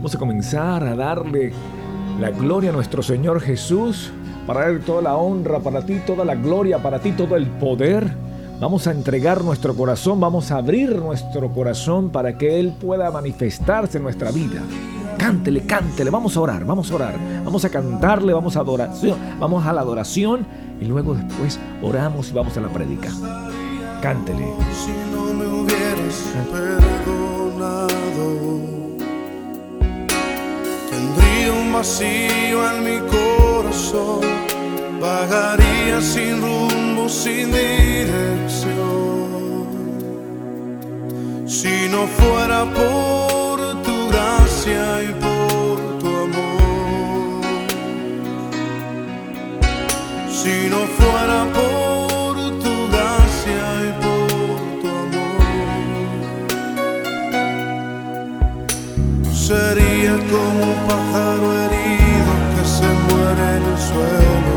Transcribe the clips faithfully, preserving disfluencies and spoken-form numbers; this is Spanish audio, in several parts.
Vamos a comenzar a darle la gloria a nuestro Señor Jesús, para Él toda la honra, para ti toda la gloria, para ti todo el poder. Vamos a entregar nuestro corazón, vamos a abrir nuestro corazón para que Él pueda manifestarse en nuestra vida. Cántele, cántele, vamos a orar, vamos a orar, vamos a cantarle, vamos a adoración, vamos a la adoración y luego después oramos y vamos a la prédica. Cántele. Si no me hubieras perdonado, tendría un vacío en mi corazón, vagaría sin rumbo, sin dirección. Si no fuera por tu gracia y por tu amor, si no fuera por tu gracia y por tu amor, sería como un pájaro herido que se muere en el suelo.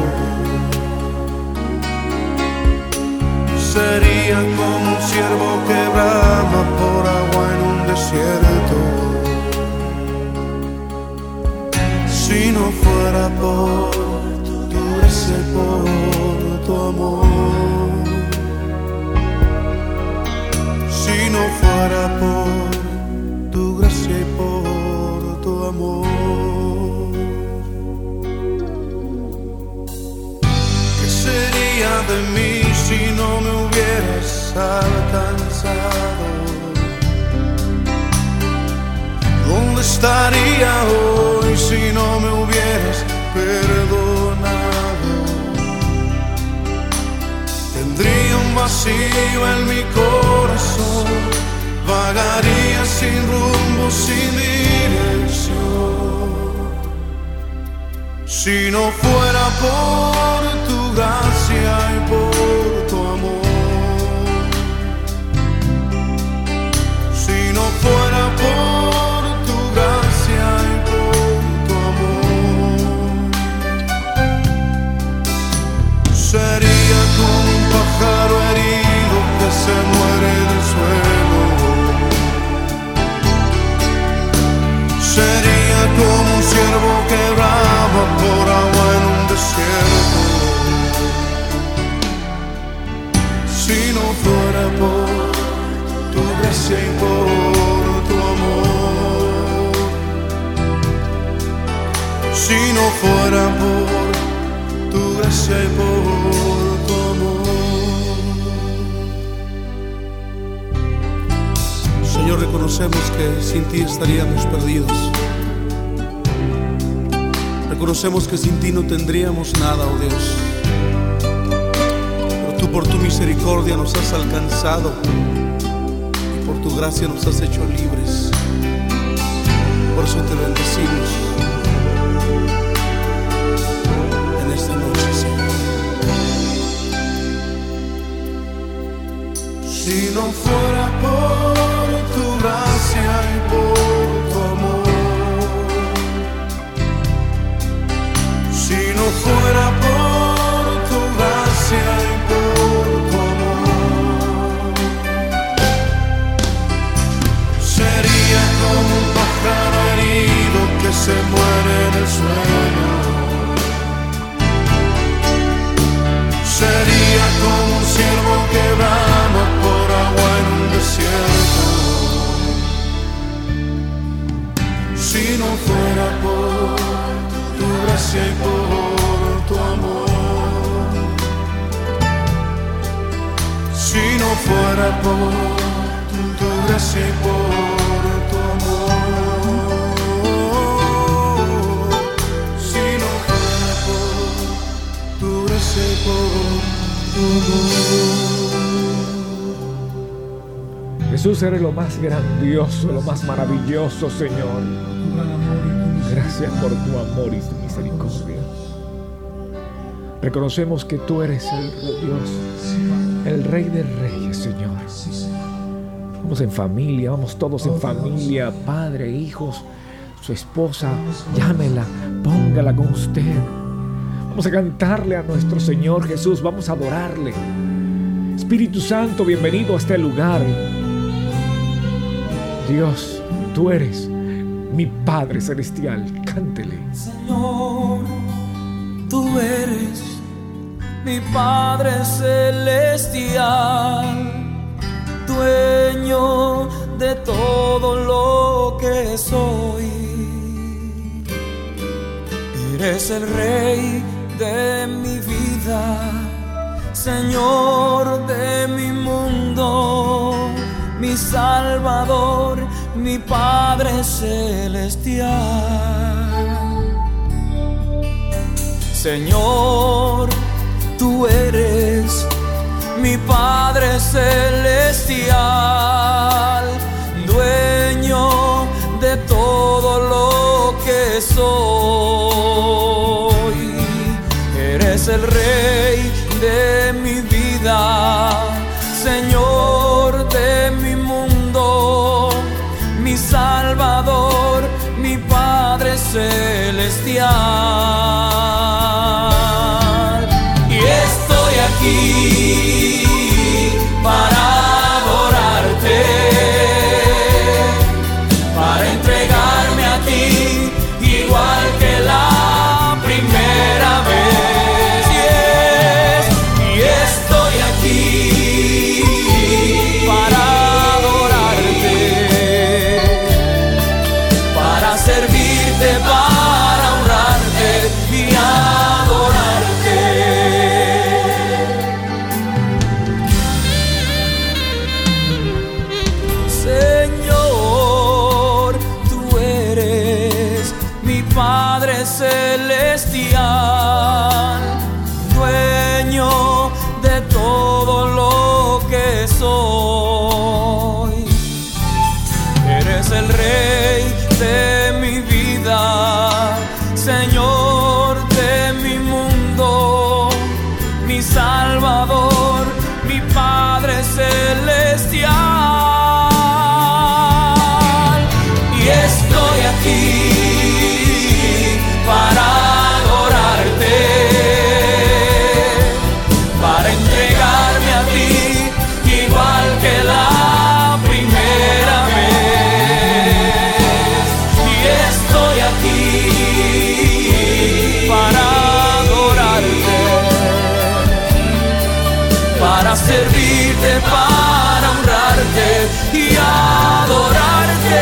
Sería como un ciervo que brama por agua en un desierto. Si no fuera por tu gracia y por tu amor, si no fuera por tu gracia y por tu amor, ¿qué sería de mí si no me hubieras alcanzado? ¿Dónde estaría hoy si no me hubieras perdonado? Tendría un vacío en mi corazón, vagaría sin rumbo, sin dirección. Si no fuera por tu gracia y por tu amor, si no fuera por tu gracia y por tu amor, sería como un pájaro herido que se muere en el suelo. Sería como un ciervo que brama por agua en un desierto. Si no fuera por tu gracia y por tu amor, si no fuera por tu gracia y por tu amor. Señor, reconocemos que sin ti estaríamos perdidos. Reconocemos que sin ti no tendríamos nada, oh Dios. Pero tú por tu misericordia nos has alcanzado y por tu gracia nos has hecho libres. Por eso te bendecimos en esta noche, Señor. Si no fuera por tu gracia y por tu amor, si no fuera por tu gracia y por tu amor, sería como un pájaro herido que se muere en el suelo. Sería como un ciervo que brama por agua en un desierto. Si no fuera por tu gracia y por tu amor, si no fuera por tu gracia y por tu amor, si no fuera por tu gracia y por tu amor. Jesús, eres lo más grandioso, lo más maravilloso, Señor. Gracias por tu amor y tu misericordia. Reconocemos que tú eres el Dios, el Rey de Reyes, Señor. Vamos en familia, vamos todos en familia, padre, hijos, su esposa, llámela, póngala con usted. Vamos a cantarle a nuestro Señor Jesús, vamos a adorarle. Espíritu Santo, bienvenido a este lugar. Dios, tú eres mi Padre Celestial. Cántele. Señor, tú eres mi Padre Celestial, dueño de todo lo que soy. Eres el Rey de mi vida, Señor de mi mundo, mi Salvador, mi Padre Celestial. Señor, tú eres mi Padre Celestial, dueño de todo lo que soy. Eres el Rey de mi vida, Señor de mi mundo, mi Salvador, mi Padre Celestial. Y estoy aquí para adorarte, para entregarme a ti, igual que la primera vez. Yes. Y estoy aquí para adorarte, para servirte, para honrarte y adorarte. Señor, tú eres mi Padre Celestial, dueño de todo lo que soy. Eres el Rey de mi vida, Señor de mi mundo, mi Salvador, mi Padre Celestial. Y estoy aquí para adorarte, para entregarme a ti, igual que la primera vez. Y estoy aquí para adorarte, para servirte, para honrarte y adorarte.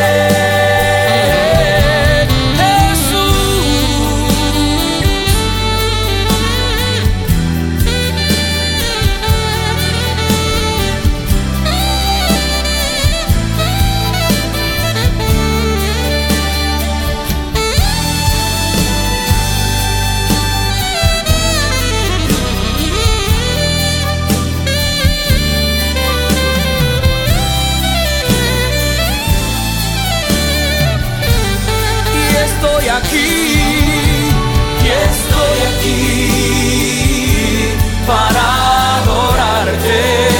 Estoy aquí, y estoy aquí para adorarte,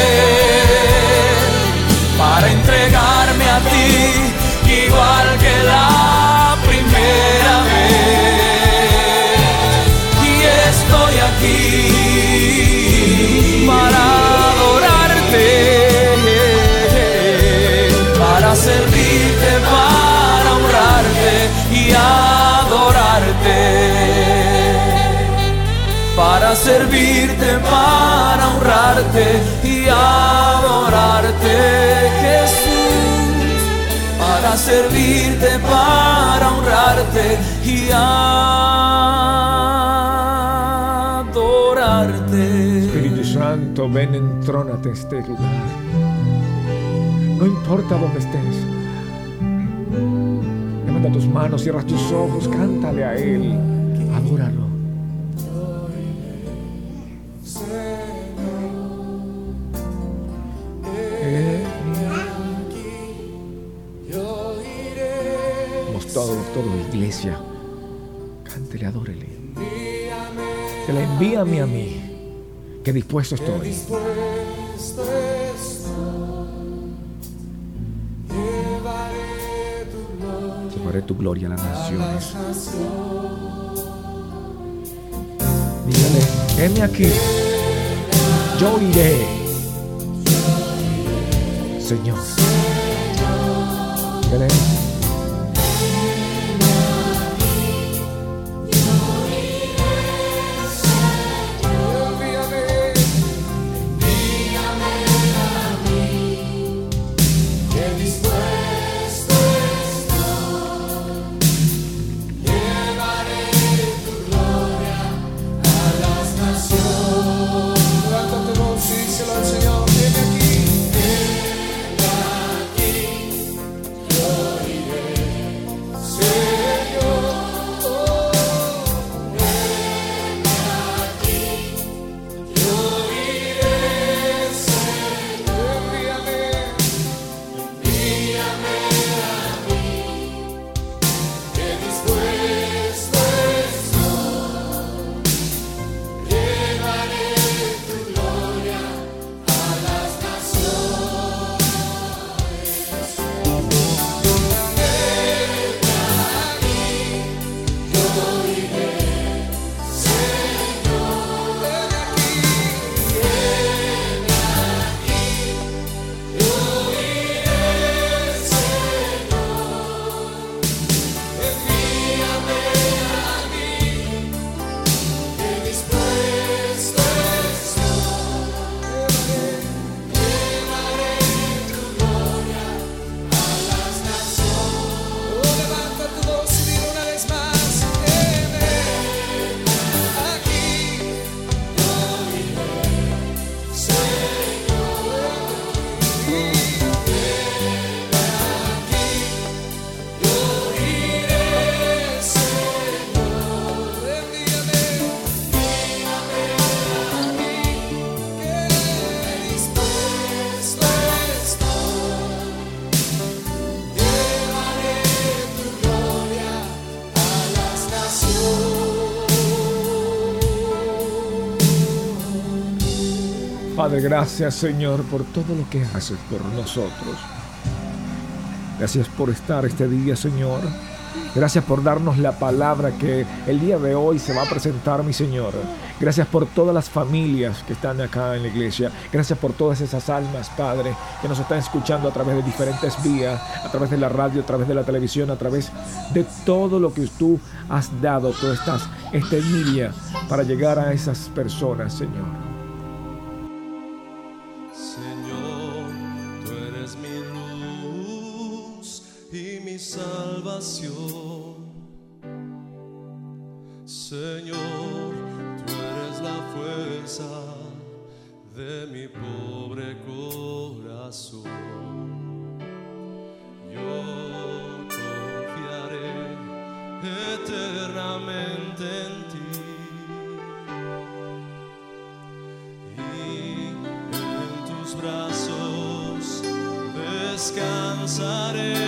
para entregarme a ti, igual que la primera vez. Y estoy aquí para adorarte, para servirte, para honrarte y adorarte, para servirte, para honrarte y adorarte, Jesús, para servirte, para honrarte y adorarte. Espíritu Santo, ven, entrónate en este lugar. No importa dónde estés, levanta tus manos, cierra tus ojos, cántale a Él, adóralo. Vamos todos, toda la iglesia, cántele, adórele. Que la envíame a mí, que dispuesto estoy. Llevaré tu gloria a las naciones. Dígale, heme aquí, yo iré, Señor. Dígale, Padre, gracias, Señor, por todo lo que haces por nosotros. Gracias por estar este día, Señor. Gracias por darnos la palabra que el día de hoy se va a presentar, mi Señor. Gracias por todas las familias que están acá en la iglesia. Gracias por todas esas almas, Padre, que nos están escuchando a través de diferentes vías, a través de la radio, a través de la televisión, a través de todo lo que tú has dado, toda esta, esta Emilia, para llegar a esas personas, Señor. Señor, tú eres mi luz y mi salvación. Señor, tú eres la fuerza de mi pobre corazón. Yo confiaré eternamente en ti y en tus brazos descansaré.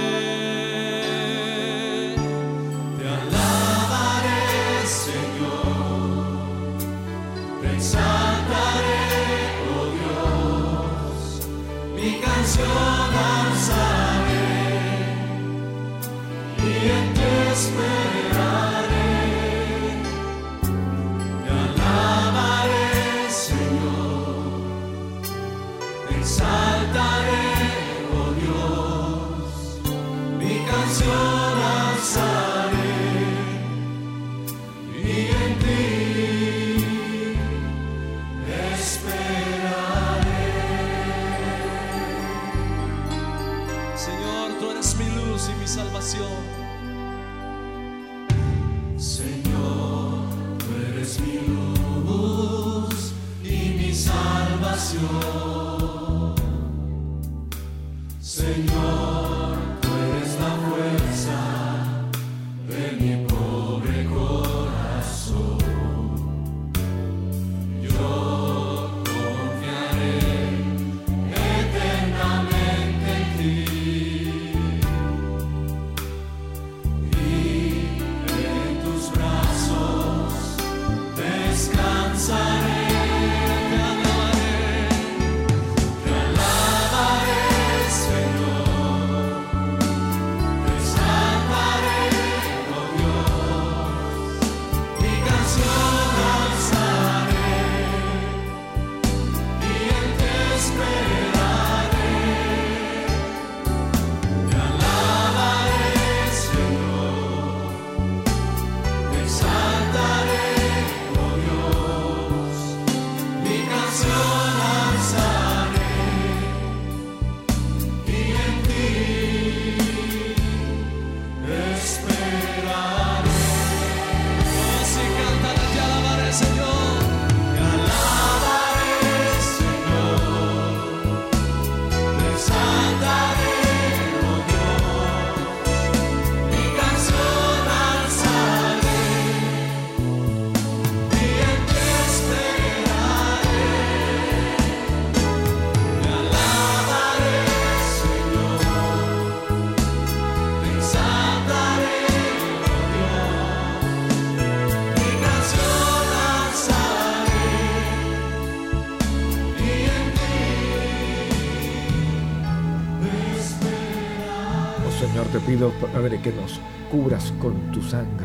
Te pido, Padre, que nos cubras con tu sangre.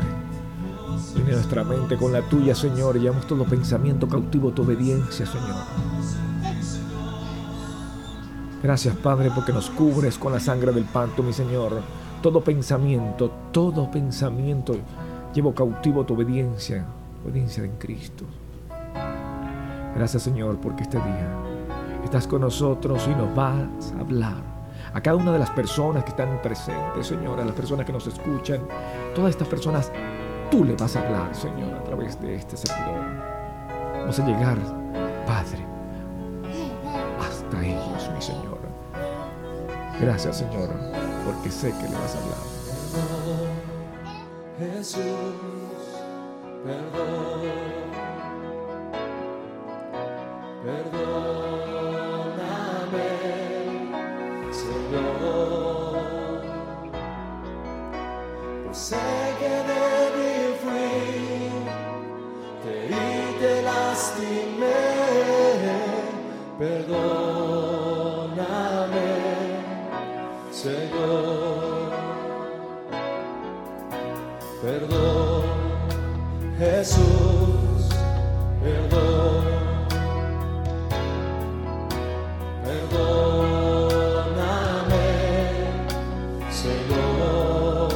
Une nuestra mente con la tuya, Señor, y llevamos todo pensamiento cautivo a tu obediencia, Señor. Gracias, Padre, porque nos cubres con la sangre del pacto, mi Señor. Todo pensamiento, todo pensamiento llevo cautivo a tu obediencia, obediencia en Cristo. Gracias, Señor, porque este día estás con nosotros y nos vas a hablar. A cada una de las personas que están presentes, Señor, a las personas que nos escuchan, todas estas personas, tú le vas a hablar, Señor, a través de este servidor. Vamos a llegar, Padre, hasta ellos, mi Señor. Gracias, Señor, porque sé que le vas a hablar. Perdón, Jesús, perdón, perdón. Sé que débil fui, te herí, te lastimé, Perdóname, Señor. Perdón, Jesús, perdón. Perdóname, Señor.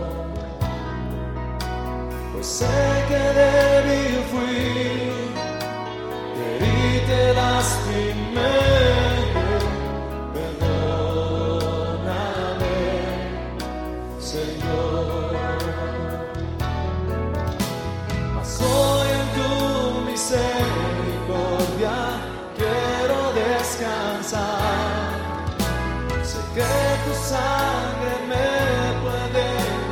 Pues sé que débil fui, herí te lastimé. Perdóname, Señor. Mas hoy en tu misericordia quiero descansar. Sé que tu sangre me puede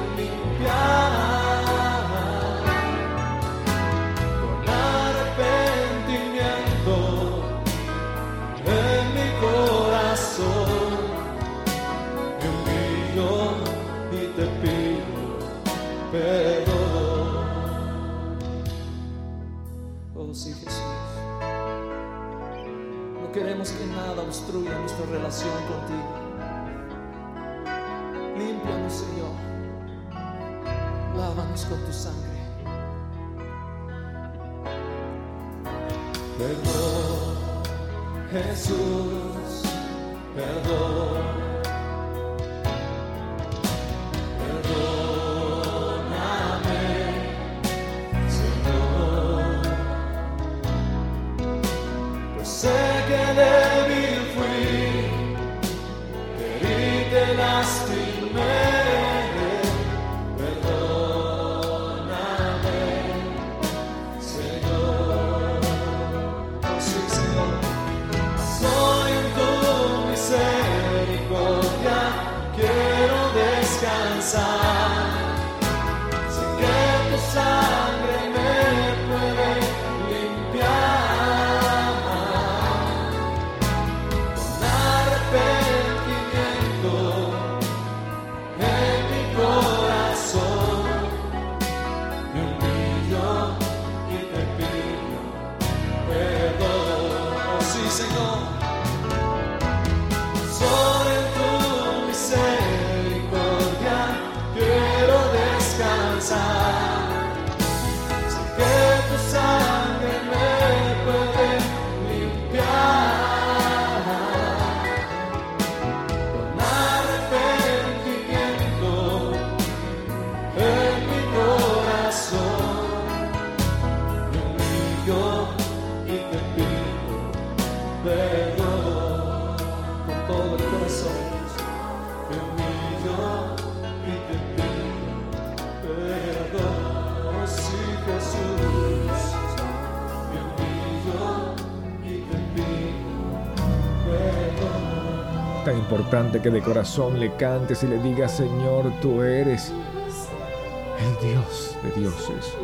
limpiar. Con arrepentimiento en mi corazón me humillo y te pido perdón. Oh sí, Jesús. No queremos que nada obstruya nuestra relación contigo. Límpianos, Señor. Lávanos con tu sangre. Perdón, Jesús, perdón. Perdóname, Señor. Pues sé que débil fui, herí te lastimé. Perdóname, Señor. Oh sí, Señor. Soy en tu misericordia, quiero descansar. Sé que tu sangre me puede limpiar. Con arrepentimiento en mi corazón me humillo y te pido perdón. Oh sí, Señor. Soy en tu misericordia, quiero descansar. Sé que tu sangre me puede limpiar. Con arrepentimiento en mi corazón me humillo y te pido perdón. Con todo el corazón me humillo y te pido perdón. Oh sí, Jesús, me humillo y te pido perdón. Tan importante que de corazón le cantes y le digas: Señor, tú eres el Dios de dioses.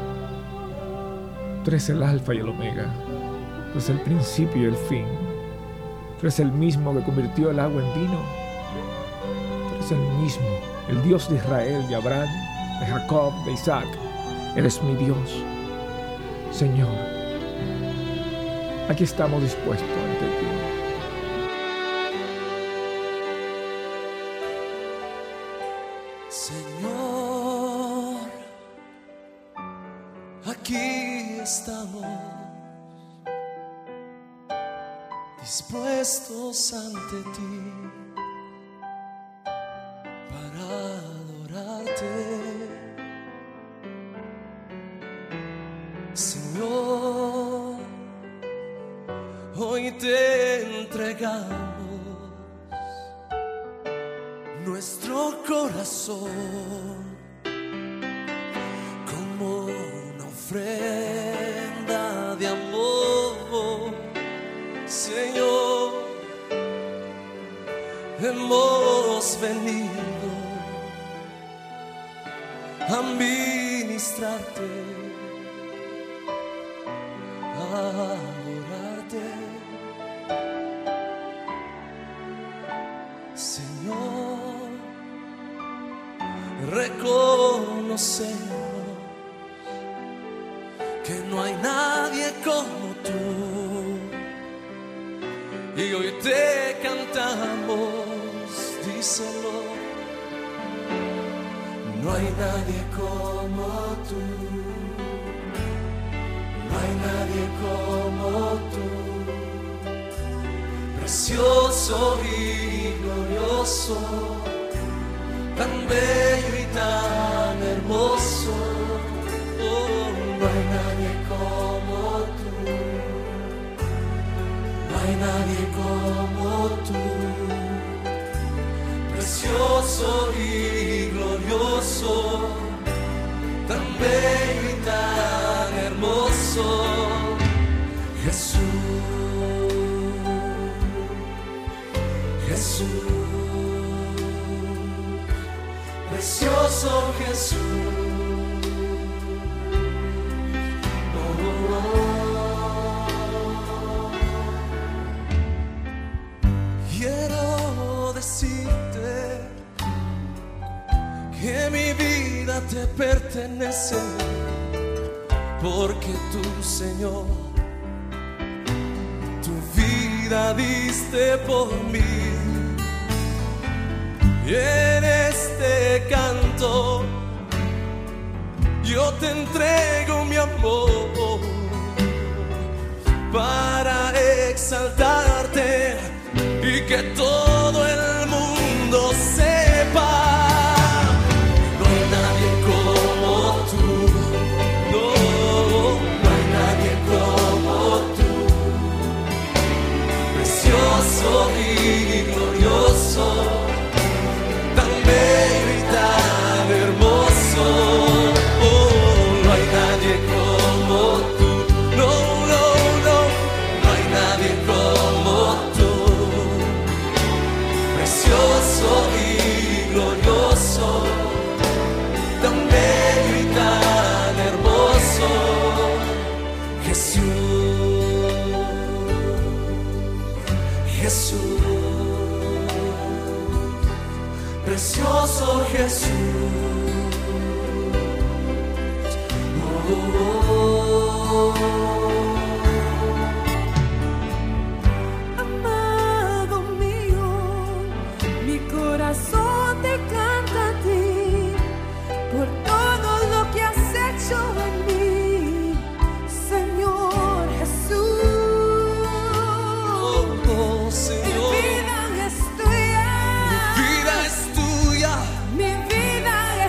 Tú eres el alfa y el omega. Tú eres el principio y el fin. Tú eres el mismo que convirtió el agua en vino. Tú eres el mismo, el Dios de Israel, de Abraham, de Jacob, de Isaac. Eres mi Dios. Señor, aquí estamos dispuestos ante ti. Señor, aquí estamos dispuestos ante ti para adorarte. Señor, hoy te entregamos nuestro corazón como una ofrenda de amor. Señor, hemos venido a ministrarte, a adorarte. Señor, reconocemos que no hay nadie como tú, y hoy te cantamos, díselo. No hay nadie como tú, no hay nadie como tú, precioso y glorioso, tan bello y tan hermoso. Oh, no hay nadie como tú, no hay nadie como tú, precioso y glorioso, tan bello y tan hermoso. Jesús, Jesús, precioso Jesús. Oh, oh, oh. Quiero decirte que mi vida te pertenece, porque tú, Señor, tu vida diste por mí. Y en este canto yo te entrego mi amor para exaltarte y que todo el mundo sepa. No hay nadie como tú, no, no hay nadie como tú, precioso y glorioso, tan bello y tan hermoso. Oh, no hay nadie como tú, no, no, no, no hay nadie como tú, precioso y glorioso, tan bello y tan hermoso. Jesús, Jesús, precioso Jesús. Oh, oh, oh. Amado mío, mi corazón te canta a ti por todo lo que has hecho en mí, Señor Jesús. Oh, oh, Señor. Mi vida es tuya, Mi vida es tuya, mi vida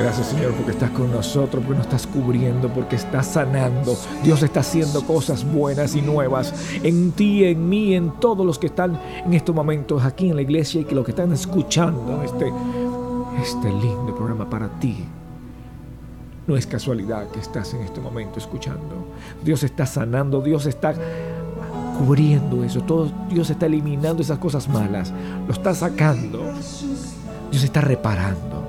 Gracias, Señor, porque estás con nosotros, porque nos estás cubriendo, porque estás sanando. Dios está haciendo cosas buenas y nuevas en ti, en mí, en todos los que están en estos momentos aquí en la iglesia y que los que están escuchando este, este lindo programa para ti. No es casualidad que estás en este momento escuchando. Dios está sanando, Dios está cubriendo eso. Todo, Dios está eliminando esas cosas malas. Lo está sacando. Dios está reparando.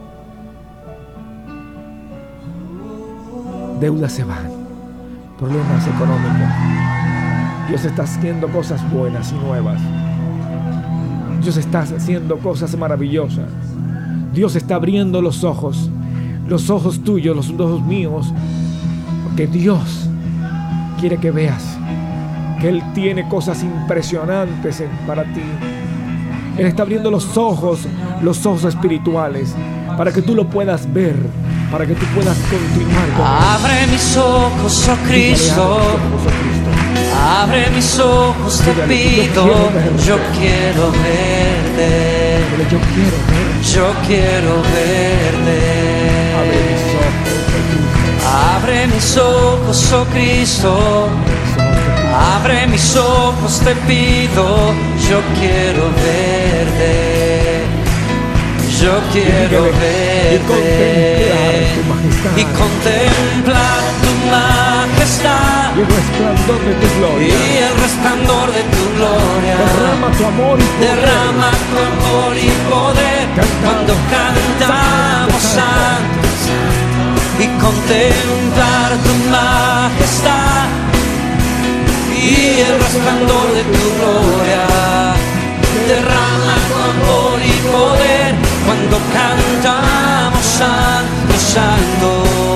Deudas se van, problemas económicos. Dios está haciendo cosas buenas y nuevas. Dios está haciendo cosas maravillosas. Dios está abriendo los ojos, los ojos tuyos, los ojos míos, porque Dios quiere que veas que Él tiene cosas impresionantes para ti. Él está abriendo los ojos, los ojos espirituales, para que tú lo puedas ver, para que tú puedas continuar con Él. Abre mis ojos, oh Cristo. Abre mis ojos, te pido. Yo quiero verte. Yo quiero verte. Yo quiero verte. Abre mis ojos, Abre mis ojos, oh Cristo. Abre mis ojos, te pido. Yo quiero verte. Yo quiero verte y contemplar tu majestad y el resplandor de tu gloria. Y el resplandor de tu gloria. Derrama tu amor y poder. Derrama tu amor y poder. Cantamos. Cuando cantamos santo y contemplar tu majestad y el resplandor de tu gloria. Derrama tu amor y poder cuando cantamos santo, santo.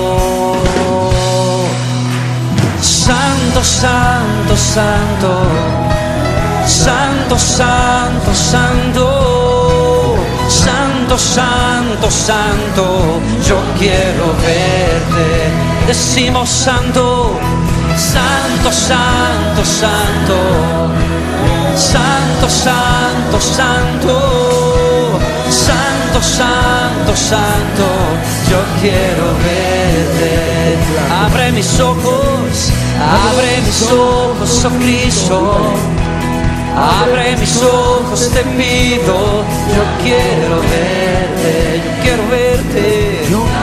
Santo, santo, santo. Santo, santo, santo. Santo, santo, santo. Yo quiero verte. Decimos santo. Santo, santo, santo. Santo, santo, santo. Santo, santo, santo. Yo quiero verte. Abre mis ojos. Abre mis ojos, oh Cristo. Abre mis ojos, te pido. Yo quiero verte. Yo quiero verte.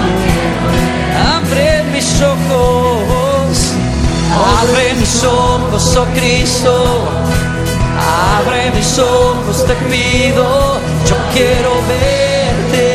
Abre mis ojos. Abre mis ojos, oh Cristo. Abre mis ojos, te pido. Yo quiero verte.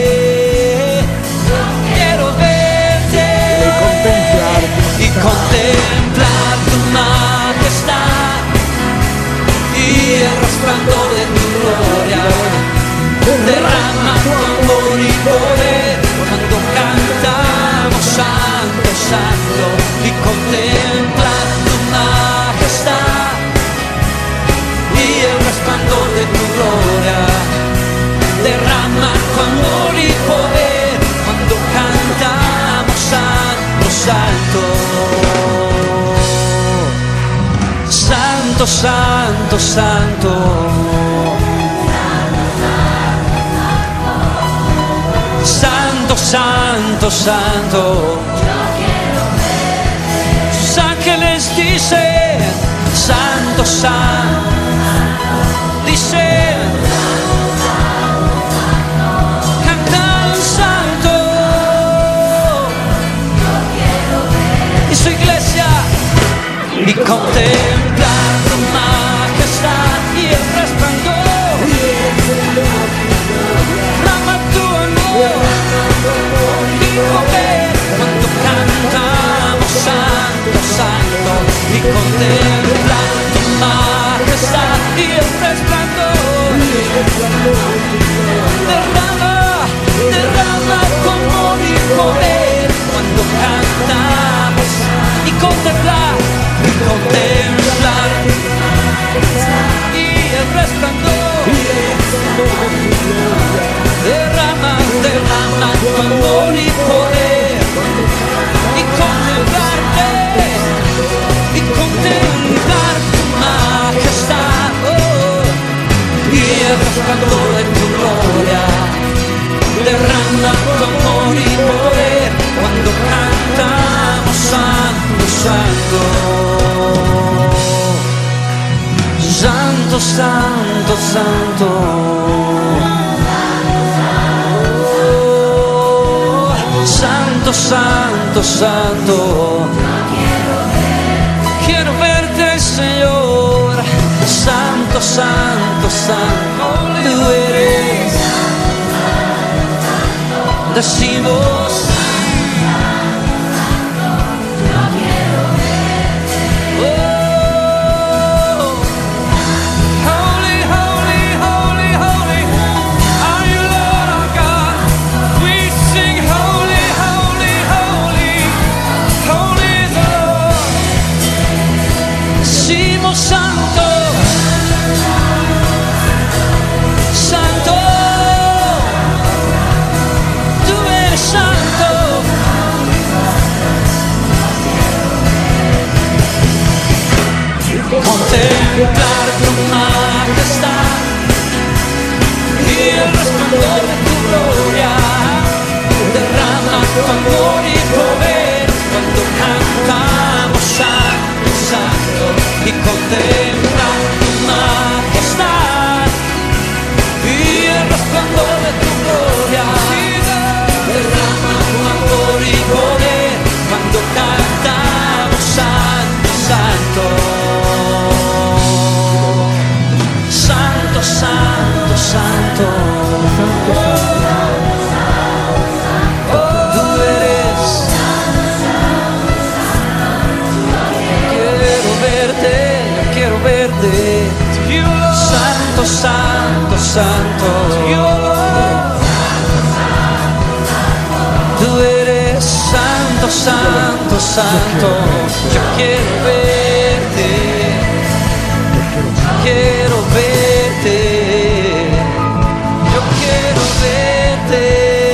Quiero verte. Y contemplar tu majestad y el resplandor de tu gloria. Derrama tu amor y poder cuando cantamos santo, santo. Y contemplar tu majestad y el resplandor de tu gloria. Derrama tu amor y poder cuando cantamos santo, santo. Santo, santo, santo. Santo, santo, santo. Sus ángeles dicen santo, santo. Dicen cantan santo. Y su iglesia y contemplar tu majestad y el resplandor. Derrama tu amor y poder cuando cantamos santo, santo. Y contemplar tu majestad y el resplandor. Derrama, derrama tu amor y poder cuando cantamos. Y contemplar, y contemplar y el resplandor. Derrama, derrama tu amor y poder y contemplarte y contemplar tu majestad, oh, y el resplandor de tu gloria. Derrama tu amor y santo, santo, santo, santo. Santo, santo, santo. Quiero verte, Señor. Santo, santo, santo. Tú eres. Decimos. Contemplar tu majestad y el resplandor de tu gloria derrama tu amor y poder cuando cantamos santo, santo. Y contemplar tu majestad y el resplandor de tu gloria derrama tu amor y poder cuando cantamos santo, santo. Santo, santo, santo, oh, tú eres. Quiero verte, yo quiero verte. Santo, santo, santo. Tú eres santo, santo, santo. Yo quiero verte. Quiero verte, yo quiero verte.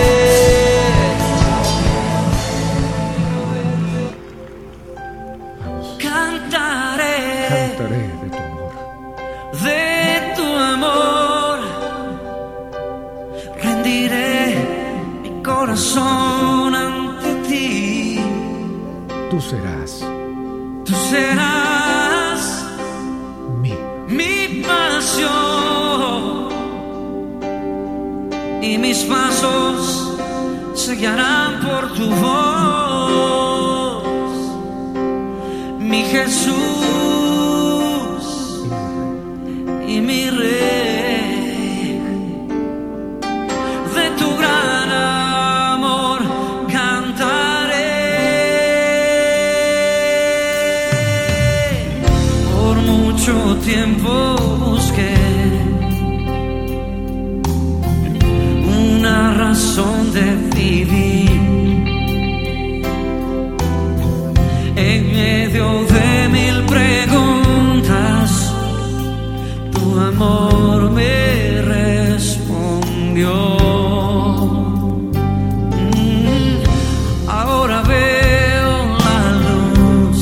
Cantaré, Cantaré de tu amor. de tu amor. Rendiré mi corazón ante ti. Tú serás Tú serás mi. mi pasión y mis pasos se guiarán por tu voz, mi Jesús y mi Rey. De tu gran amor cantaré. Por mucho tiempo busqué una razón de vivir en medio de mil preguntas. Tu amor me respondió. Mm, ahora veo la luz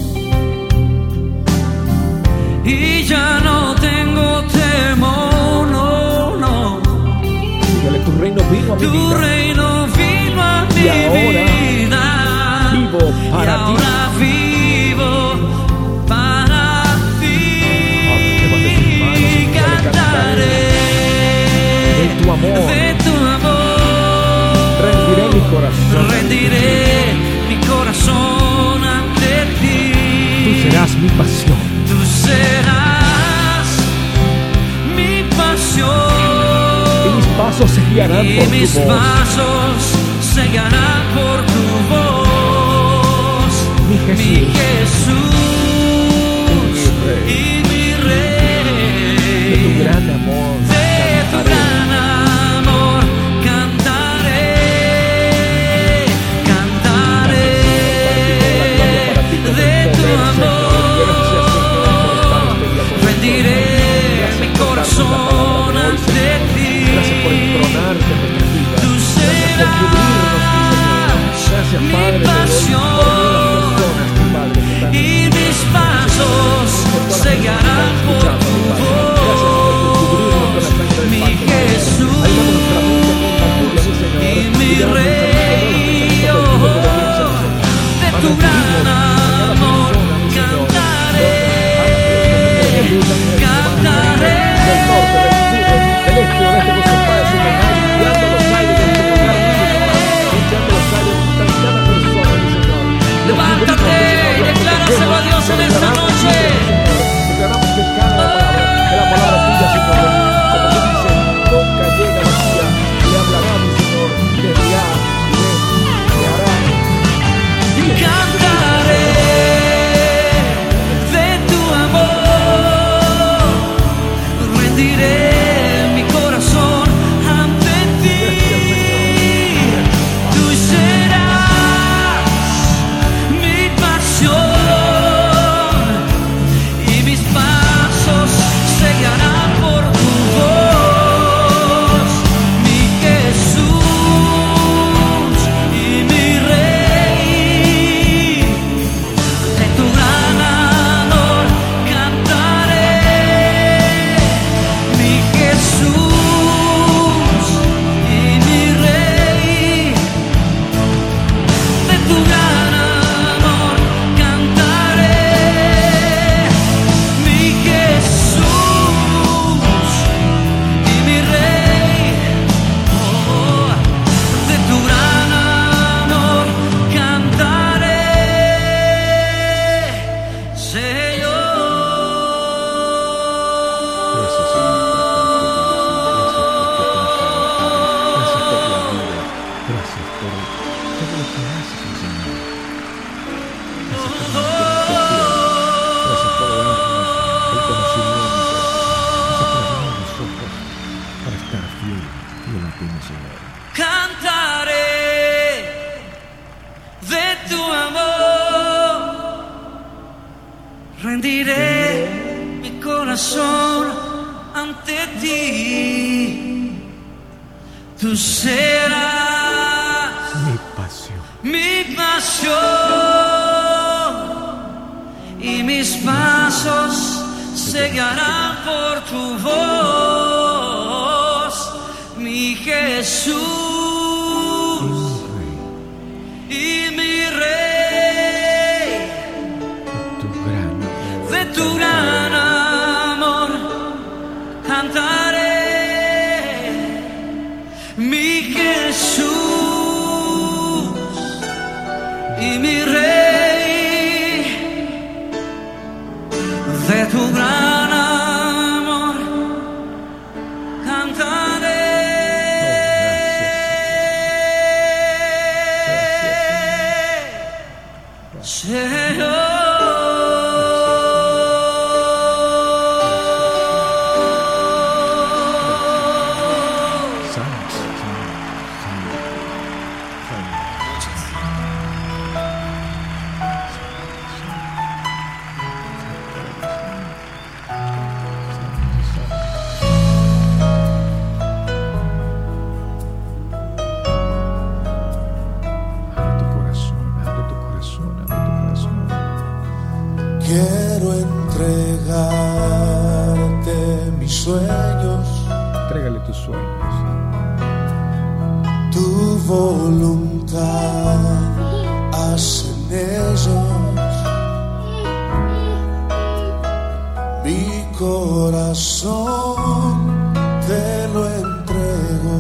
y ya no tengo temor, no, no. Dígale, tu reino vino a mi Tu vida. reino vino a mi Y ahora vida. vivo para y ti. ahora vivo para ti. Levante sus manos y dígale, Cantaré de tu amor. de tu amor. Rendiré mi corazón. Rendiré mi corazón ante ti. Tú serás mi pasión. Tú serás mi pasión. Y mis pasos se guiarán Y por mis tu voz. pasos se guiarán por tu voz, Mi Jesús. mi Jesús Y y mi Rey. De tu gran amor. De tu cantaré. gran amor cantaré, cantaré. De tu amor rendiré mi corazón ante ti. Gracias por entronarte en nuestras vidas. Tú Gracias por cubrirnos, mi Señor. Gracias, mi Padre, te doy pasión por todas las personas, mi Padre, que están y mis pasos se guiarán corazón ante ti. Tú serás mi pasión, mi pasión, y mis pasos se guiarán por tu voz, mi Jesús y mi Rey. tu gran De tu gran amor cantaré, mi Jesús y mi Rey. De tu gran amor cantaré. Señor. Quiero entregarte mis sueños, entrégale tus sueños, tu voluntad, haz en ellos. Mi corazón te lo entrego,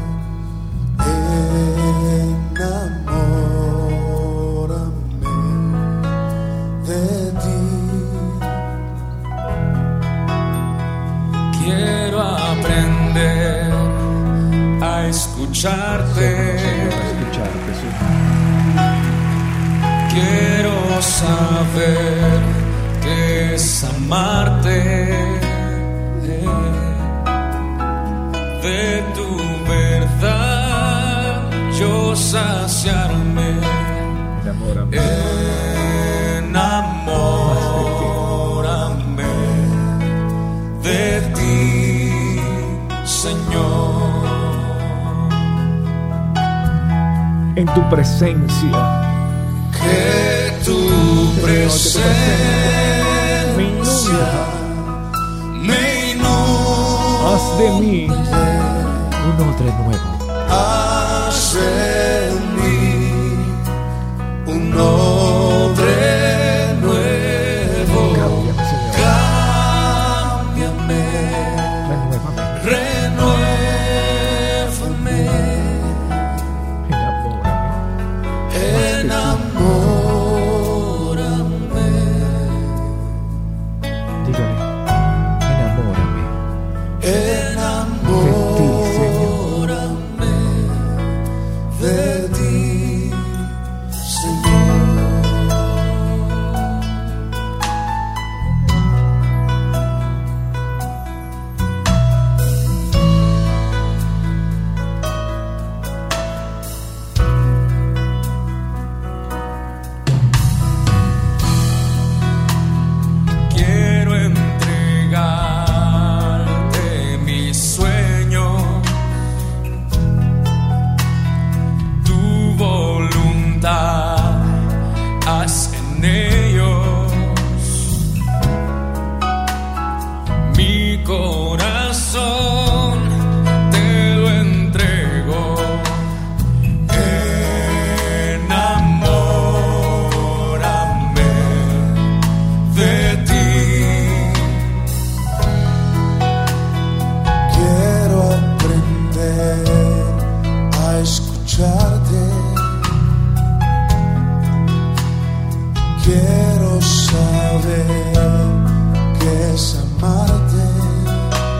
enamórame de ti. Quiero aprender a escucharte. Señor, a escucharte, Señor. Quiero saber qué es amarte. De tu verdad yo saciarme. Enamórame. Enamórame de ti, Señor. En tu presencia, Que tu presencia me inunde. haz de mí un odre nuevo. Haz en mí un odre nuevo. Cámbiame, Señor. Cámbiame, Renuévame. renuévame, Enamórame. enamórame, Dígale, enamórame. enamórame de ti, Señor. Quiero entregarte mis sueños, tu voluntad, haz en ellos. Mi corazón te lo entrego, enamórame de ti. Quiero aprender a escucharte. Quiero saber qué es amarte.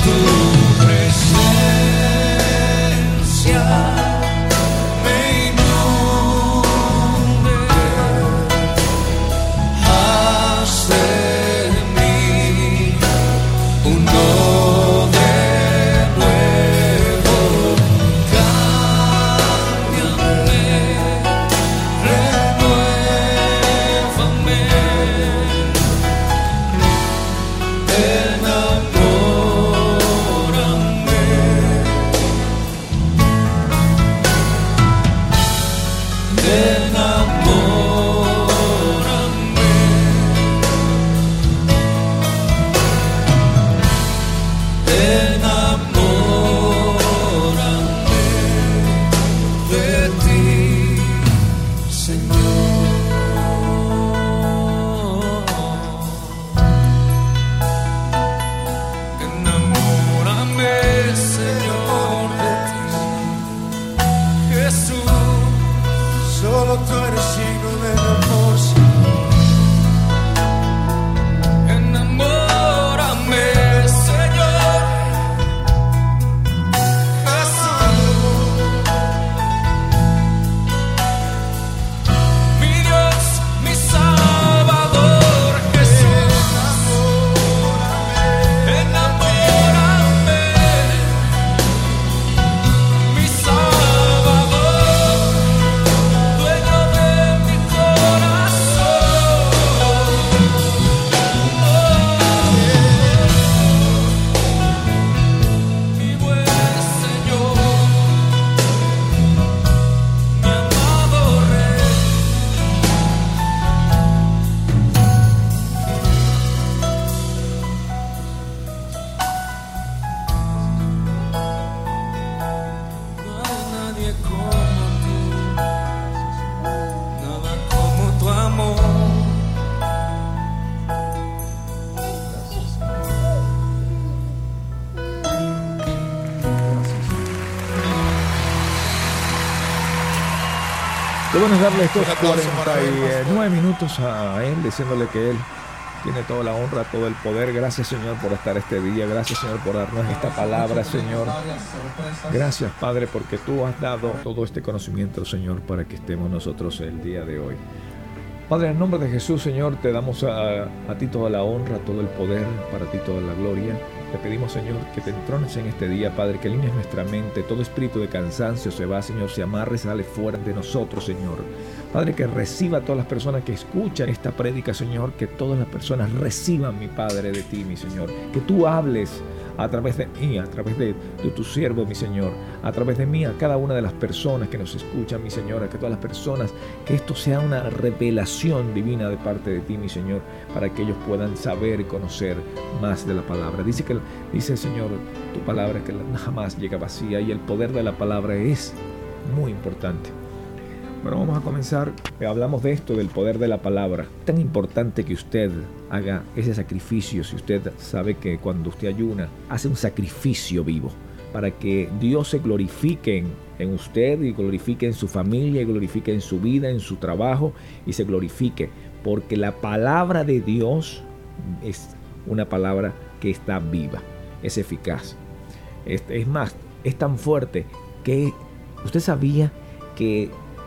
Qué bueno es darle estos cuarenta y nueve minutos a Él, diciéndole que Él tiene toda la honra, todo el poder. Gracias, Señor, por estar este día. Gracias, Señor, por darnos esta palabra, Señor. Gracias, Padre, porque tú has dado todo este conocimiento, Señor, para que estemos nosotros el día de hoy. Padre, en nombre de Jesús, Señor, te damos a, a ti toda la honra, todo el poder, para ti toda la gloria. Te pedimos, Señor, que te entrones en este día, Padre, que alinees nuestra mente. Todo espíritu de cansancio se va, Señor, se amarre, sale fuera de nosotros, Señor. Padre, que reciba a todas las personas que escuchan esta prédica, Señor, que todas las personas reciban, mi Padre, de ti, mi Señor. Que tú hables a través de mí, a través de, de tu siervo, mi Señor, a través de mí, a cada una de las personas que nos escuchan, mi Señor, a que todas las personas, que esto sea una revelación divina de parte de ti, mi Señor, para que ellos puedan saber y conocer más de la palabra. Dice que dice, Señor, tu palabra que jamás llega vacía, y el poder de la palabra es muy importante. Bueno, vamos a comenzar. Hablamos de esto, del poder de la palabra. Tan importante que usted haga ese sacrificio. Si usted sabe que cuando usted ayuna, hace un sacrificio vivo para que Dios se glorifique en, en usted, y glorifique en su familia, y glorifique en su vida, en su trabajo, y se glorifique. Porque la palabra de Dios es una palabra que está viva, es eficaz. Es, es más, es tan fuerte que usted sabía que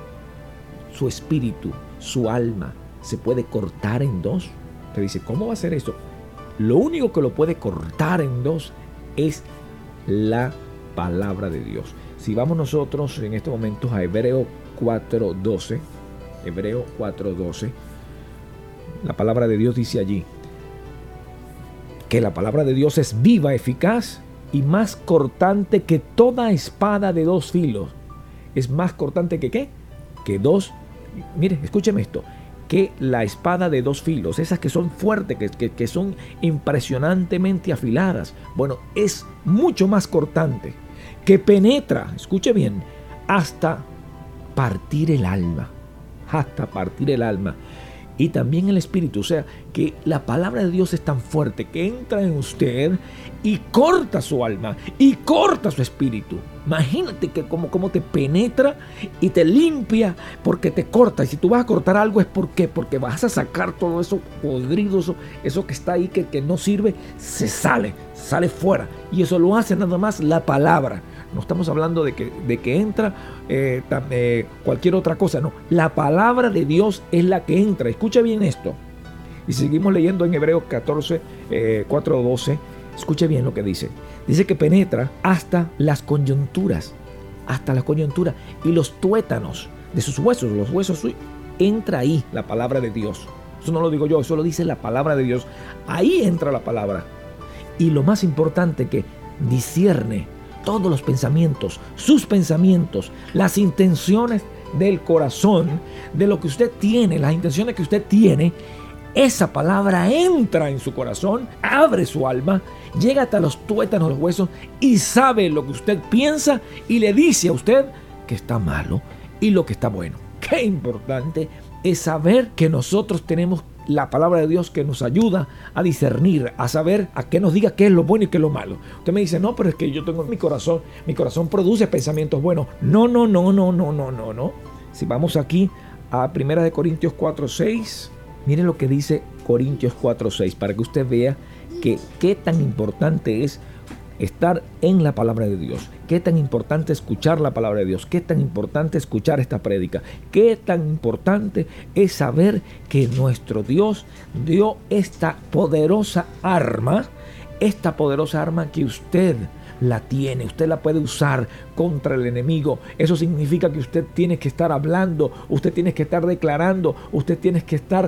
su espíritu, su alma, se puede cortar en dos. Te dice, ¿cómo va a ser eso? Lo único que lo puede cortar en dos es la palabra de Dios. Si vamos nosotros en estos momentos a Hebreo cuatro doce, Hebreo cuatro doce, la palabra de Dios dice allí que la palabra de Dios es viva, eficaz y más cortante que toda espada de dos filos. ¿Es más cortante que qué? Que dos, mire, escúcheme esto, que la espada de dos filos, esas que son fuertes, que, que, que son impresionantemente afiladas. Bueno, es mucho más cortante, que penetra, escuche bien, hasta partir el alma, hasta partir el alma. Y también el espíritu, o sea, que la palabra de Dios es tan fuerte que entra en usted y corta su alma y corta su espíritu. Imagínate que como, como te penetra y te limpia porque te corta. Y si tú vas a cortar algo es ¿por qué? Porque vas a sacar todo eso podrido, eso, eso que está ahí que, que no sirve, se sale, sale fuera. Y eso lo hace nada más la palabra. No estamos hablando de que, de que entra eh, eh, cualquier otra cosa, no. La palabra de Dios es la que entra. Escucha bien esto. Y seguimos leyendo en Hebreos catorce, eh, cuatro, doce. Escuche bien lo que dice. Dice que penetra hasta las coyunturas, hasta las coyunturas y los tuétanos de sus huesos, los huesos suyos. Entra ahí la palabra de Dios. Eso no lo digo yo, eso lo dice la palabra de Dios. Ahí entra la palabra. Y lo más importante, que discierne todos los pensamientos, sus pensamientos, las intenciones del corazón, de lo que usted tiene, las intenciones que usted tiene. Esa palabra entra en su corazón, abre su alma, llega hasta los tuétanos, los huesos, y sabe lo que usted piensa y le dice a usted que está malo y lo que está bueno. Qué importante es saber que nosotros tenemos la palabra de Dios que nos ayuda a discernir, a saber, a que nos diga qué es lo bueno y qué es lo malo. Usted me dice, no, pero es que yo tengo mi corazón, mi corazón produce pensamientos buenos. No, no, no, no, no, no, no, no. Si vamos aquí a primera de Corintios cuatro, seis, mire lo que dice Corintios cuatro, seis, para que usted vea que qué tan importante es estar en la palabra de Dios, qué tan importante escuchar la palabra de Dios, qué tan importante escuchar esta prédica, qué tan importante es saber que nuestro Dios dio esta poderosa arma, esta poderosa arma que usted la tiene, usted la puede usar contra el enemigo. Eso significa que usted tiene que estar hablando, usted tiene que estar declarando, usted tiene que estar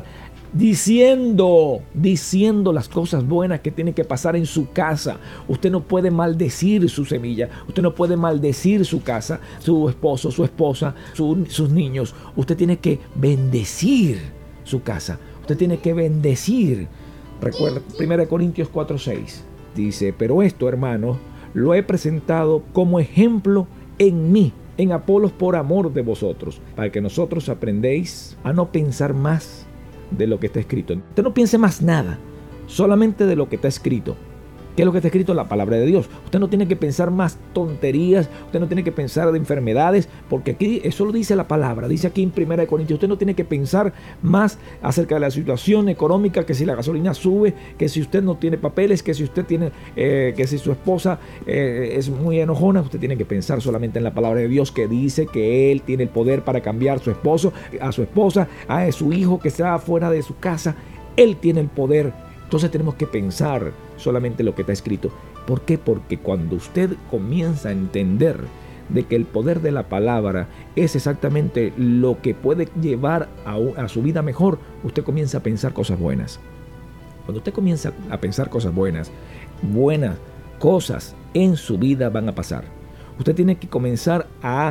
diciendo, diciendo las cosas buenas que tienen que pasar en su casa. Usted no puede maldecir su semilla, usted no puede maldecir su casa, su esposo, su esposa, su, sus niños. Usted tiene que bendecir su casa, usted tiene que bendecir. Recuerda, primera de Corintios cuatro, seis dice, pero esto, hermanos, lo he presentado como ejemplo en mí, en Apolos, por amor de vosotros, para que nosotros aprendéis a no pensar más de lo que está escrito. Usted no piense más nada, solamente de lo que está escrito. ¿Qué es lo que está escrito? La palabra de Dios. Usted no tiene que pensar más tonterías, usted no tiene que pensar de enfermedades, porque aquí eso lo dice la palabra. Dice aquí en primera de Corintios, usted no tiene que pensar más acerca de la situación económica, que si la gasolina sube, que si usted no tiene papeles, que si usted tiene, eh, que si su esposa eh, es muy enojona. Usted tiene que pensar solamente en la palabra de Dios, que dice que Él tiene el poder para cambiar a su esposo, a su esposa, a su hijo que está fuera de su casa. Él tiene el poder. Entonces tenemos que pensar solamente lo que está escrito. ¿Por qué? Porque cuando usted comienza a entender de que el poder de la palabra es exactamente lo que puede llevar a, a su vida mejor, usted comienza a pensar cosas buenas. Cuando usted comienza a pensar cosas buenas, buenas cosas en su vida van a pasar. Usted tiene que comenzar a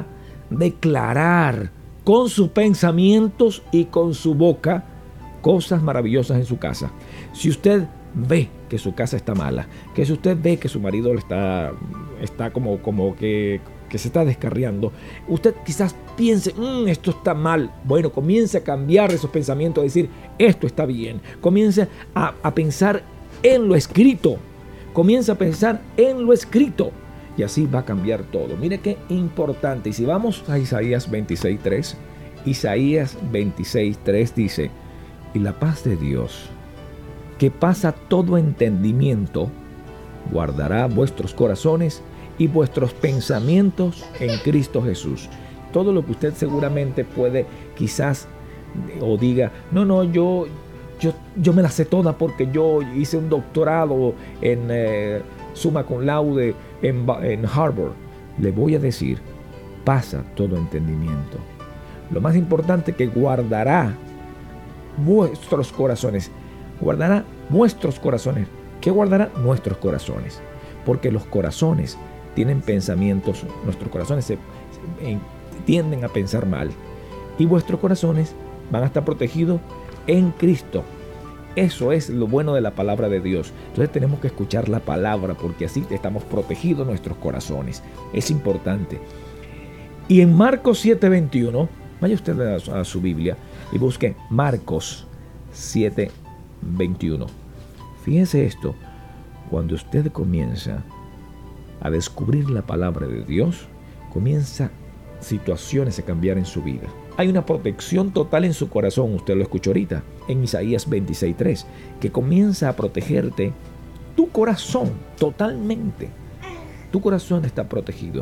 declarar con sus pensamientos y con su boca cosas maravillosas en su casa. Si usted ve que su casa está mala, que si usted ve que su marido está, está como, como que, que se está descarriando, usted quizás piense, mmm, esto está mal. Bueno, comience a cambiar esos pensamientos, a decir, esto está bien. Comience a, a pensar en lo escrito. Comience a pensar en lo escrito. Y así va a cambiar todo. Mire qué importante. Y si vamos a Isaías veintiséis, tres, Isaías veintiséis, tres dice, y la paz de Dios, que pasa todo entendimiento, guardará vuestros corazones y vuestros pensamientos en Cristo Jesús. Todo lo que usted seguramente puede quizás o diga, no, no, yo, yo, yo me la sé toda porque yo hice un doctorado en eh, summa cum laude en, en Harvard. Le voy a decir, pasa todo entendimiento. Lo más importante es que guardará vuestros corazones. Guardará vuestros corazones. ¿Qué guardará? Nuestros corazones. Porque los corazones tienen pensamientos, nuestros corazones se, se, tienden a pensar mal. Y vuestros corazones van a estar protegidos en Cristo. Eso es lo bueno de la palabra de Dios. Entonces tenemos que escuchar la palabra, porque así estamos protegidos nuestros corazones. Es importante. Y en Marcos siete, veintiuno, vaya usted a su, a su Biblia y busque Marcos siete, veintiuno. Fíjese esto, cuando usted comienza a descubrir la palabra de Dios, comienza situaciones a cambiar en su vida. Hay una protección total en su corazón, usted lo escuchó ahorita, en Isaías veintiséis tres, que comienza a protegerte tu corazón totalmente. Tu corazón está protegido.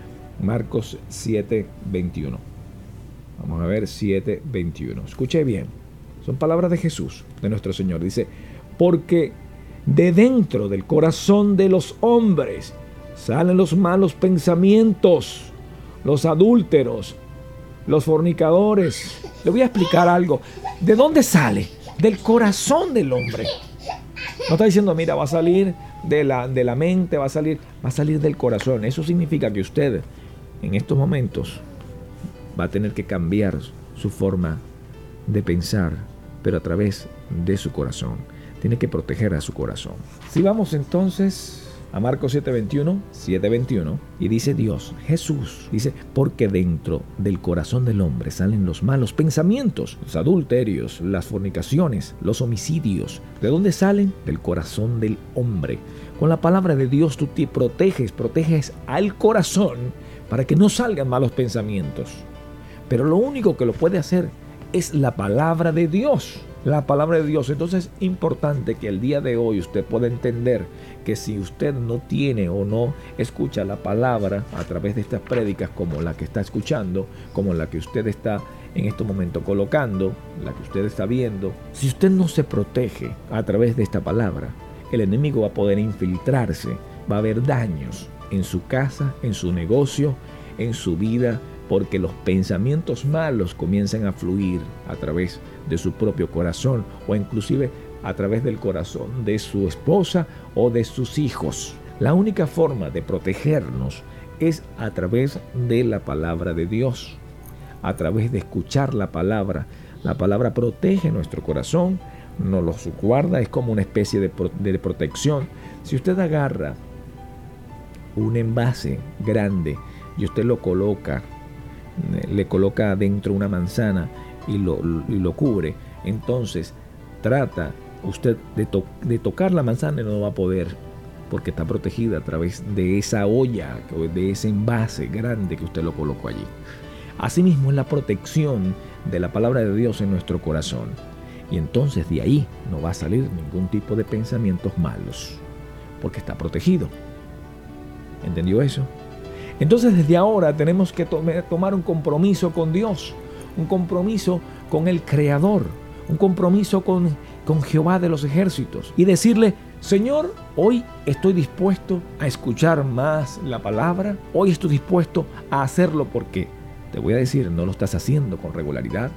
Marcos siete veintiuno. Vamos a ver siete veintiuno. Escuche bien. Son palabras de Jesús, de nuestro Señor. Dice, porque de dentro del corazón de los hombres salen los malos pensamientos, los adúlteros, los fornicadores. Le voy a explicar algo. ¿De dónde sale? Del corazón del hombre. No está diciendo, mira, va a salir de la, de la mente, va a salir, va a salir del corazón. Eso significa que usted en estos momentos va a tener que cambiar su forma de pensar, pero a través de su corazón. Tiene que proteger a su corazón. Si vamos entonces a Marcos siete veintiuno, siete veintiuno, y dice Dios, Jesús, dice, porque dentro del corazón del hombre salen los malos pensamientos, los adulterios, las fornicaciones, los homicidios. ¿De dónde salen? Del corazón del hombre. Con la palabra de Dios tú te proteges, proteges al corazón para que no salgan malos pensamientos. Pero lo único que lo puede hacer es la palabra de Dios. La palabra de Dios. Entonces es importante que el día de hoy usted pueda entender que si usted no tiene o no escucha la palabra a través de estas prédicas como la que está escuchando, como la que usted está en este momento colocando, la que usted está viendo, si usted no se protege a través de esta palabra, el enemigo va a poder infiltrarse, va a haber daños en su casa, en su negocio, en su vida, porque los pensamientos malos comienzan a fluir a través de su propio corazón o inclusive a través del corazón de su esposa o de sus hijos. La única forma de protegernos es a través de la palabra de Dios, a través de escuchar la palabra. La palabra protege nuestro corazón, nos los guarda, es como una especie de, pro- de protección. Si usted agarra un envase grande y usted lo coloca, le coloca dentro una manzana y lo, y lo cubre, entonces trata usted de, to- de tocar la manzana y no va a poder, porque está protegida a través de esa olla, de ese envase grande que usted lo colocó allí. Asimismo es la protección de la palabra de Dios en nuestro corazón, y entonces de ahí no va a salir ningún tipo de pensamientos malos, porque está protegido. ¿Entendió eso? Entonces desde ahora tenemos que tome, tomar un compromiso con Dios, un compromiso con el Creador, un compromiso con, con Jehová de los ejércitos y decirle, Señor, hoy estoy dispuesto a escuchar más la palabra, hoy estoy dispuesto a hacerlo porque, te voy a decir, no lo estás haciendo con regularidad.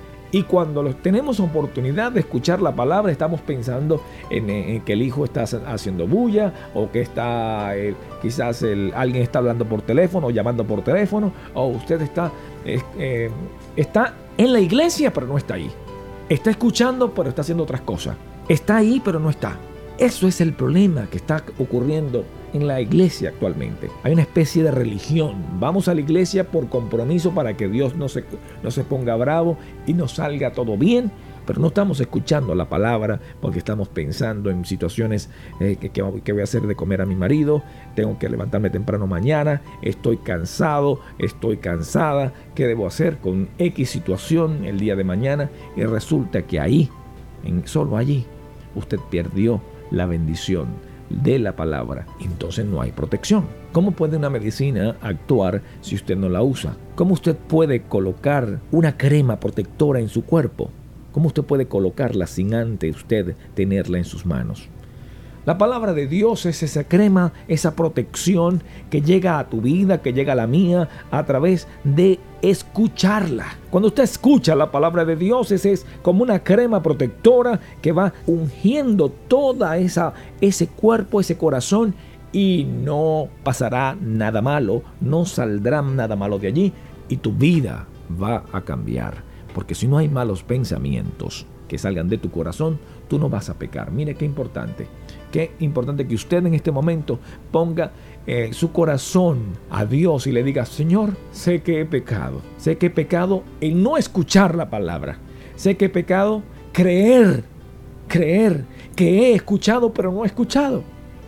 Y cuando tenemos oportunidad de escuchar la palabra, estamos pensando en, en que el hijo está haciendo bulla, o que está eh, quizás el, alguien está hablando por teléfono o llamando por teléfono, o usted está, eh, eh, está en la iglesia pero no está ahí. Está escuchando pero está haciendo otras cosas. Está ahí pero no está. Eso es el problema que está ocurriendo en la iglesia actualmente. Hay una especie de religión. Vamos a la iglesia por compromiso para que Dios no se, no se ponga bravo y nos salga todo bien, pero no estamos escuchando la palabra porque estamos pensando en situaciones eh, que, que, que voy a hacer de comer a mi marido, tengo que levantarme temprano mañana, estoy cansado, estoy cansada, ¿qué debo hacer con X situación el día de mañana? Y resulta que ahí, en, solo allí, usted perdió la bendición de la palabra. Entonces no hay protección. ¿Cómo puede una medicina actuar si usted no la usa? ¿Cómo usted puede colocar una crema protectora en su cuerpo? ¿Cómo usted puede colocarla sin antes usted tenerla en sus manos? La palabra de Dios es esa crema, esa protección que llega a tu vida, que llega a la mía, a través de escucharla. Cuando usted escucha la palabra de Dios, es, es como una crema protectora que va ungiendo toda esa, ese cuerpo, ese corazón, y no pasará nada malo, no saldrá nada malo de allí, y tu vida va a cambiar. Porque si no hay malos pensamientos que salgan de tu corazón, tú no vas a pecar. Mire qué importante. Qué importante que usted en este momento ponga eh, su corazón a Dios y le diga, Señor, sé que he pecado. Sé que he pecado en no escuchar la palabra. Sé que he pecado creer, creer que he escuchado pero no he escuchado.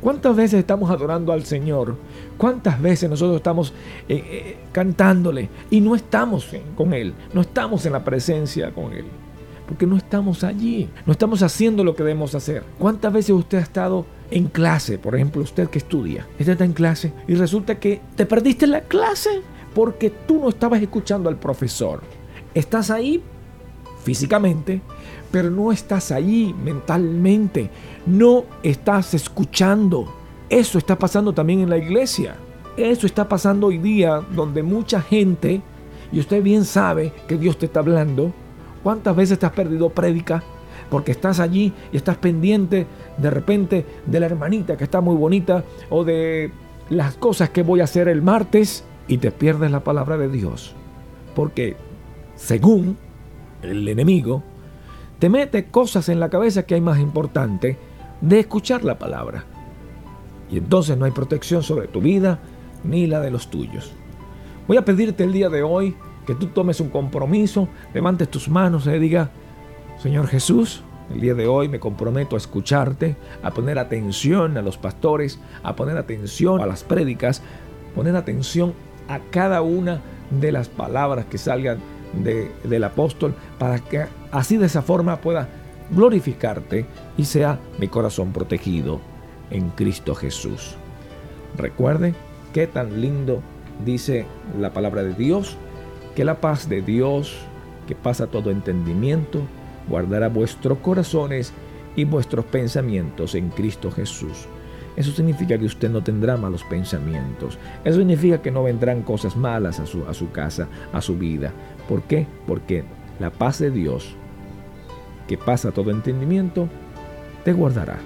¿Cuántas veces estamos adorando al Señor? ¿Cuántas veces nosotros estamos eh, eh, cantándole y no estamos en, con Él? No estamos en la presencia con Él. Porque no estamos allí. No estamos haciendo lo que debemos hacer. ¿Cuántas veces usted ha estado en clase? Por ejemplo, usted que estudia. Usted está en clase y resulta que te perdiste la clase porque tú no estabas escuchando al profesor. Estás ahí físicamente, pero no estás allí mentalmente. No estás escuchando. Eso está pasando también en la iglesia. Eso está pasando hoy día, donde mucha gente, y usted bien sabe que Dios te está hablando. ¿Cuántas veces te has perdido prédica? Porque estás allí y estás pendiente de repente de la hermanita que está muy bonita, o de las cosas que voy a hacer el martes, y te pierdes la palabra de Dios. Porque según el enemigo, te mete cosas en la cabeza que hay más importante de escuchar la palabra. Y entonces no hay protección sobre tu vida ni la de los tuyos. Voy a pedirte el día de hoy que tú tomes un compromiso, levantes tus manos y diga: Señor Jesús, el día de hoy me comprometo a escucharte, a poner atención a los pastores, a poner atención a las prédicas, poner atención a cada una de las palabras que salgan de, del apóstol, para que así de esa forma pueda glorificarte y sea mi corazón protegido en Cristo Jesús. Recuerde qué tan lindo dice la palabra de Dios, que la paz de Dios, que pasa todo entendimiento, guardará vuestros corazones y vuestros pensamientos en Cristo Jesús. Eso significa que usted no tendrá malos pensamientos. Eso significa que no vendrán cosas malas a su, a su casa, a su vida. ¿Por qué? Porque la paz de Dios, que pasa todo entendimiento, te guardará.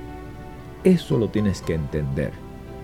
Eso lo tienes que entender.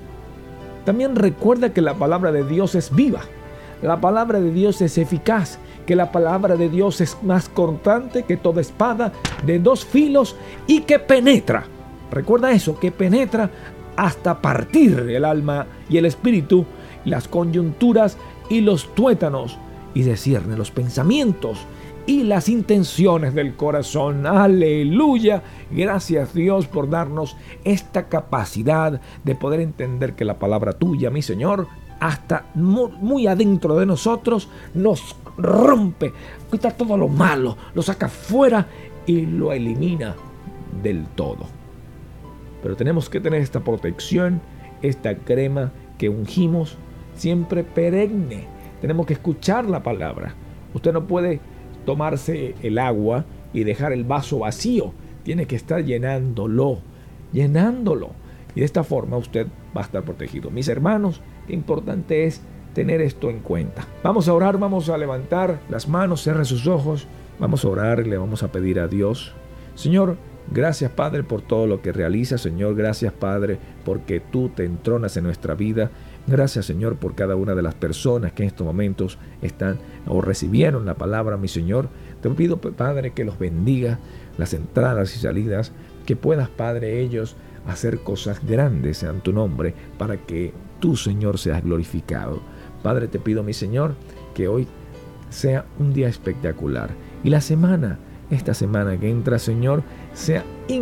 También recuerda que la palabra de Dios es viva. La palabra de Dios es eficaz, que la palabra de Dios es más cortante que toda espada de dos filos y que penetra. Recuerda eso, que penetra hasta partir el alma y el espíritu, las coyunturas y los tuétanos, y discierne los pensamientos y las intenciones del corazón. Aleluya. Gracias Dios por darnos esta capacidad de poder entender que la palabra tuya, mi Señor, hasta muy, muy adentro de nosotros nos rompe, quita todo lo malo, lo saca fuera y lo elimina del todo. Pero tenemos que tener esta protección, esta crema que ungimos siempre perenne. Tenemos que escuchar la palabra. Usted no puede tomarse el agua y dejar el vaso vacío. Tiene que estar llenándolo, llenándolo. Y de esta forma usted va a estar protegido. Mis hermanos, qué importante es tener esto en cuenta. Vamos a orar, vamos a levantar las manos, cierre sus ojos. Vamos a orar y le vamos a pedir a Dios. Señor, gracias Padre por todo lo que realizas. Señor, gracias Padre porque tú te entronas en nuestra vida. Gracias Señor por cada una de las personas que en estos momentos están o recibieron la palabra, mi Señor. Te pido Padre que los bendiga, las entradas y salidas, que puedas Padre ellos hacer cosas grandes en tu nombre para que tú Señor seas glorificado. Padre, te pido mi Señor que hoy sea un día espectacular y la semana, esta semana que entra Señor, sea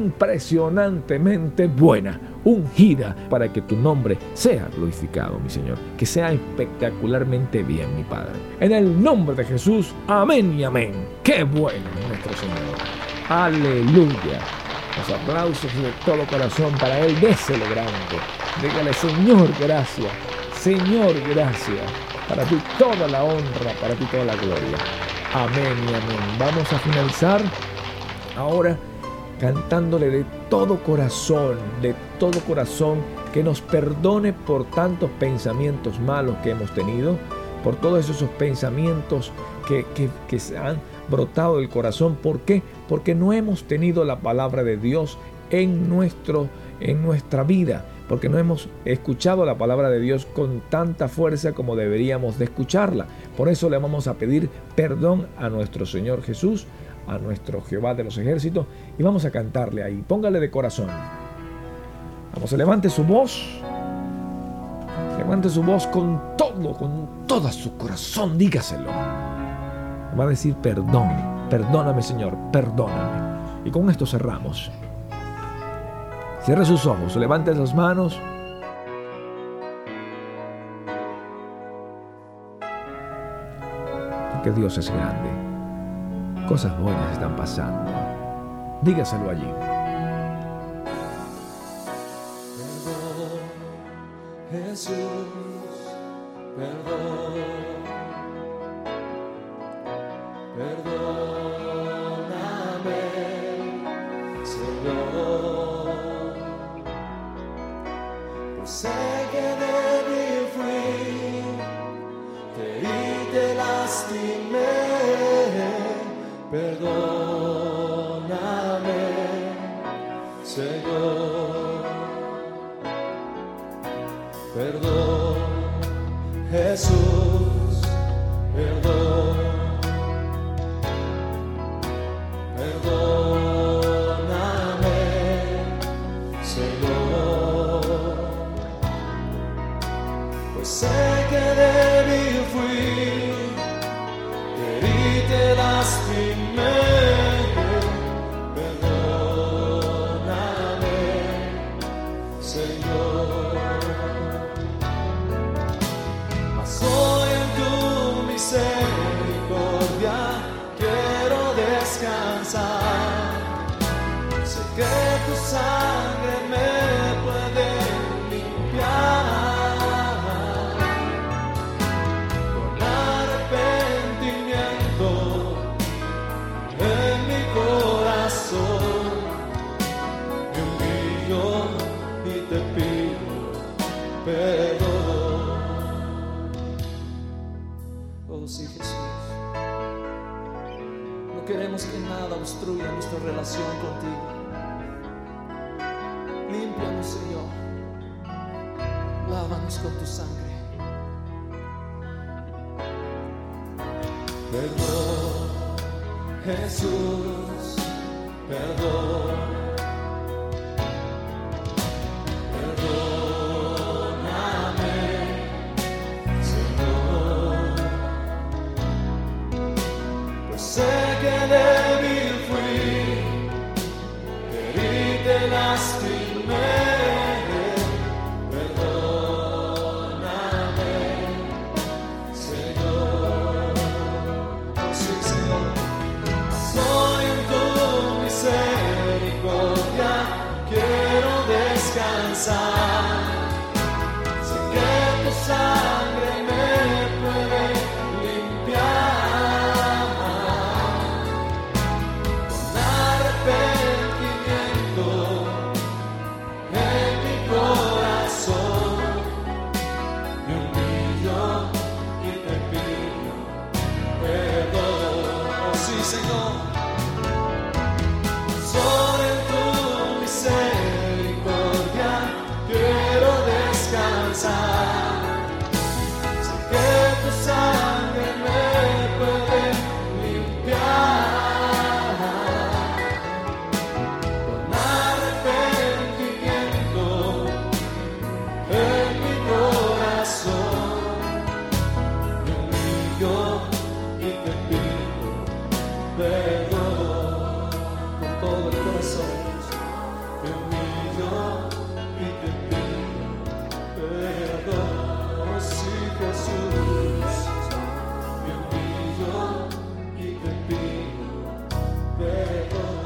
impresionantemente buena, ungida, para que tu nombre sea glorificado, mi Señor. Que sea espectacularmente bien, mi Padre. En el nombre de Jesús, amén y amén. ¡Qué bueno es nuestro Señor! ¡Aleluya! Los aplausos de todo corazón para Él, déselo grande. Dígale, Señor, gracias. Señor, gracias. Para ti toda la honra, para ti toda la gloria. Amén y amén. Vamos a finalizar ahora cantándole de todo corazón, de todo corazón, que nos perdone por tantos pensamientos malos que hemos tenido, por todos esos pensamientos que, que, que se han brotado del corazón. ¿Por qué? Porque no hemos tenido la palabra de Dios en, nuestro, en nuestra vida, porque no hemos escuchado la palabra de Dios con tanta fuerza como deberíamos de escucharla. Por eso le vamos a pedir perdón a nuestro Señor Jesús, a nuestro Jehová de los ejércitos, y vamos a cantarle ahí. Póngale de corazón. Vamos, a levante su voz. Levante su voz con todo, con todo su corazón, dígaselo. Va a decir perdón, perdóname Señor, perdóname. Y con esto cerramos. Cierre sus ojos, levante las manos. Porque Dios es grande. Cosas buenas están pasando. Dígaselo allí. Perdón, Jesús, perdón, perdóname, Señor, pues sé que débil fui, te herí, te lastimé, perdóname, Señor, perdón, Jesús, perdón, perdóname, Señor, pues sé que débil fui, te herí, te lastimé, perdóname, Señor. Mas hoy en tu misericordia quiero descansar. Sé que tu sangre me puede limpiar. Con arrepentimiento en mi corazón me humillo y te pido perdón. Oh sí, Jesús, no queremos que nada obstruya nuestra relación contigo. Límpianos, Señor, lávanos con tu sangre. Perdón, Jesús, perdón, perdóname, Señor, pues sé que débil fui, te herí, te lastimé, perdóname, Señor, oh sí, Señor. Soy en tu misericordia, quiero descansar. Sé que tu sangre me puede limpiar. Con arrepentimiento en mi corazón me humillo y te pido perdón. Oh sí, Señor. Soy en tu misericordia, quiero descansar. Sé que tu sangre me puede limpiar. Con arrepentimiento en mi corazón me humillo y te pido perdón. Con todo el corazón me humillo y te pido perdón. Oh sí, Jesús, me humillo y te pido perdón.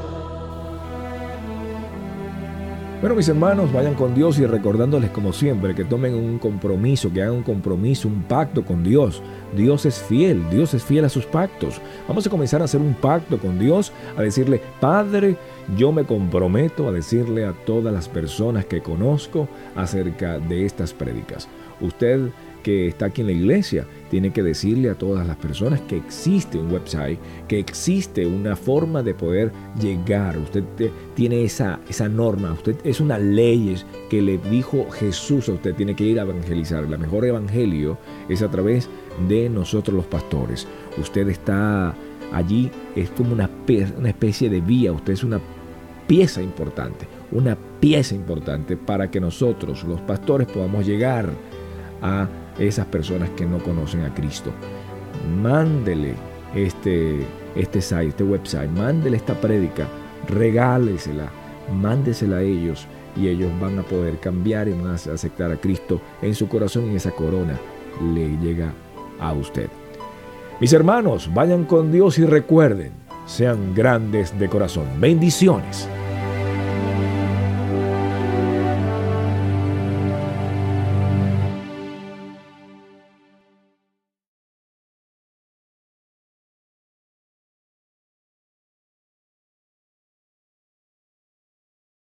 Bueno, mis hermanos, vayan con Dios y recordándoles como siempre que tomen un compromiso, que hagan un compromiso, un pacto con Dios. Dios es fiel, Dios es fiel a sus pactos. Vamos a comenzar a hacer un pacto con Dios, a decirle, Padre, yo me comprometo a decirle a todas las personas que conozco acerca de estas prédicas. Usted que está aquí en la iglesia tiene que decirle a todas las personas que existe un website, que existe una forma de poder llegar. Usted te, tiene esa, esa norma, usted es una ley que le dijo Jesús a usted, tiene que ir a evangelizar. El mejor evangelio es a través de nosotros los pastores. Usted está allí, es como una, una especie de vía, usted es una pieza importante, una pieza importante para que nosotros los pastores podamos llegar a esas personas que no conocen a Cristo. Mándele este, este site, este website, mándele esta prédica, regálesela, mándesela a ellos y ellos van a poder cambiar y van a aceptar a Cristo en su corazón y esa corona le llega a usted. Mis hermanos, vayan con Dios y recuerden, sean grandes de corazón. Bendiciones.